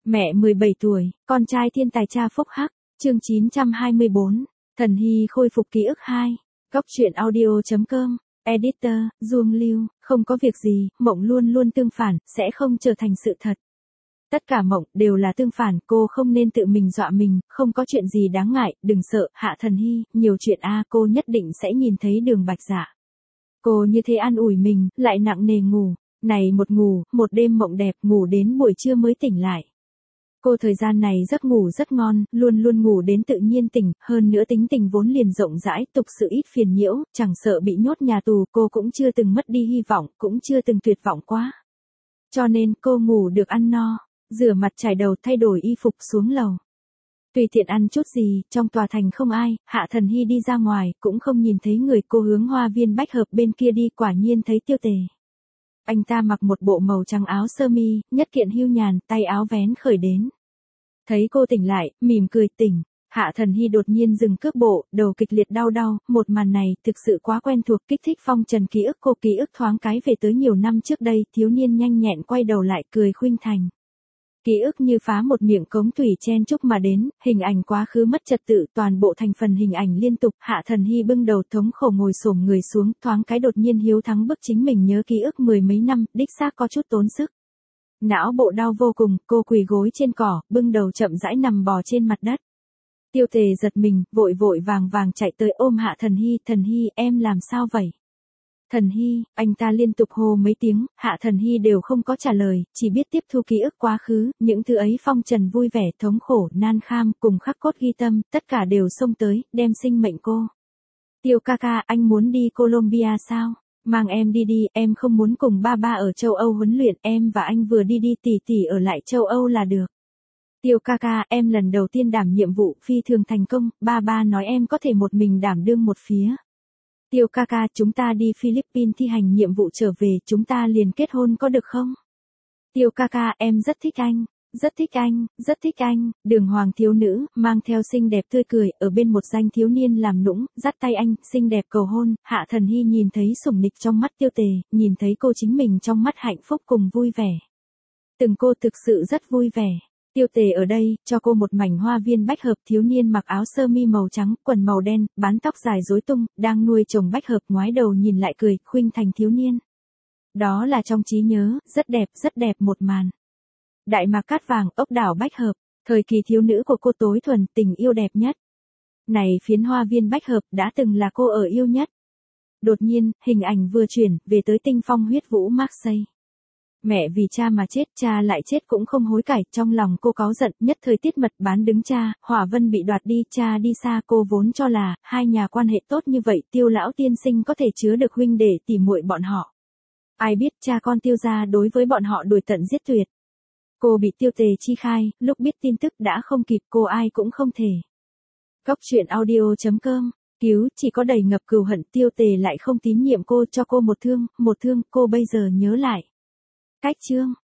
Mẹ 17 tuổi, con trai thiên tài cha phúc hắc, chương 924, Thần Hy khôi phục ký ức 2. Góc truyện audio.com, Editor, Duông Lưu, không có việc gì, mộng luôn luôn tương phản, sẽ không trở thành sự thật. Tất cả mộng đều là tương phản, cô không nên tự mình dọa mình, không có chuyện gì đáng ngại, đừng sợ, Hạ Thần Hy, nhiều chuyện cô nhất định sẽ nhìn thấy Đường Bạch Dạ. Cô như thế an ủi mình, lại nặng nề ngủ, này một đêm mộng đẹp, ngủ đến buổi trưa mới tỉnh lại. Cô thời gian này giấc ngủ rất ngon, luôn luôn ngủ đến tự nhiên tỉnh, hơn nữa tính tình vốn liền rộng rãi, tục sự ít phiền nhiễu, chẳng sợ bị nhốt nhà tù, cô cũng chưa từng mất đi hy vọng, cũng chưa từng tuyệt vọng quá. Cho nên cô ngủ được ăn no, rửa mặt chải đầu thay đổi y phục xuống lầu. Tùy tiện ăn chút gì, trong tòa thành không ai, Hạ Thần Hy đi ra ngoài, cũng không nhìn thấy người, cô hướng hoa viên bách hợp bên kia đi, quả nhiên thấy Tiêu Tề. Anh ta mặc một bộ màu trắng áo sơ mi, nhất kiện hưu nhàn, tay áo vén khởi đến. Thấy cô tỉnh lại, mỉm cười tỉnh. Hạ Thần Hy đột nhiên dừng cước bộ, đầu kịch liệt đau, một màn này thực sự quá quen thuộc, kích thích phong trần ký ức cô, ký ức thoáng cái về tới nhiều năm trước đây, thiếu niên nhanh nhẹn quay đầu lại cười khuynh thành. Ký ức như phá một miệng cống thủy chen chúc mà đến, hình ảnh quá khứ mất trật tự, toàn bộ thành phần hình ảnh liên tục, Hạ Thần Hy bưng đầu thống khổ ngồi xổm người xuống, thoáng cái đột nhiên hiếu thắng bức chính mình nhớ ký ức mười mấy năm, đích xác có chút tốn sức. Não bộ đau vô cùng, cô quỳ gối trên cỏ, bưng đầu chậm rãi nằm bò trên mặt đất. Tiêu Tề giật mình, vội vàng chạy tới ôm Hạ Thần Hy, em làm sao vậy? Thần Hy, anh ta liên tục hô mấy tiếng, Hạ Thần Hy đều không có trả lời, chỉ biết tiếp thu ký ức quá khứ, những thứ ấy phong trần vui vẻ, thống khổ, nan kham, cùng khắc cốt ghi tâm, tất cả đều xông tới, đem sinh mệnh cô. Tiêu ca ca, anh muốn đi Colombia sao? Mang em đi, em không muốn cùng ba ở châu Âu huấn luyện, em và anh vừa đi tỷ ở lại châu Âu là được. Tiêu ca ca, em lần đầu tiên đảm nhiệm vụ, phi thường thành công, ba nói em có thể một mình đảm đương một phía. Tiêu ca ca, chúng ta đi Philippines thi hành nhiệm vụ trở về, chúng ta liền kết hôn có được không? Tiêu ca ca, em rất thích anh, Đường Hoàng thiếu nữ, mang theo xinh đẹp tươi cười, ở bên một danh thiếu niên làm nũng, dắt tay anh, xinh đẹp cầu hôn, Hạ Thần Hy nhìn thấy sủng nịch trong mắt Tiêu Tề, nhìn thấy cô chính mình trong mắt hạnh phúc cùng vui vẻ. Cô thực sự rất vui vẻ. Tiêu Tề ở đây, cho cô một mảnh hoa viên bách hợp, thiếu niên mặc áo sơ mi màu trắng, quần màu đen, bán tóc dài rối tung, đang nuôi trồng bách hợp, ngoái đầu nhìn lại cười, khuynh thành thiếu niên. Đó là trong trí nhớ, rất đẹp một màn. Đại mạc cát vàng, ốc đảo bách hợp, thời kỳ thiếu nữ của cô tối thuần, tình yêu đẹp nhất. Này phiến hoa viên bách hợp đã từng là cô ở yêu nhất. Đột nhiên, hình ảnh vừa chuyển, về tới tinh phong huyết vũ Marseille. Mẹ vì cha mà chết, cha lại chết cũng không hối cải, trong lòng cô cáu giận, nhất thời tiết mật bán đứng cha, Hỏa Vân bị đoạt đi, cha đi xa, cô vốn cho là, hai nhà quan hệ tốt như vậy, Tiêu lão tiên sinh có thể chứa được huynh đệ tỉ muội bọn họ. Ai biết cha con Tiêu gia đối với bọn họ đuổi tận giết tuyệt. Cô bị Tiêu Tề chi khai, lúc biết tin tức đã không kịp, cô ai cũng không thể. Góc truyện audio.com, cứu, chỉ có đầy ngập cừu hận, Tiêu Tề lại không tín nhiệm cô, cho cô một thương, cô bây giờ nhớ lại. Cách chương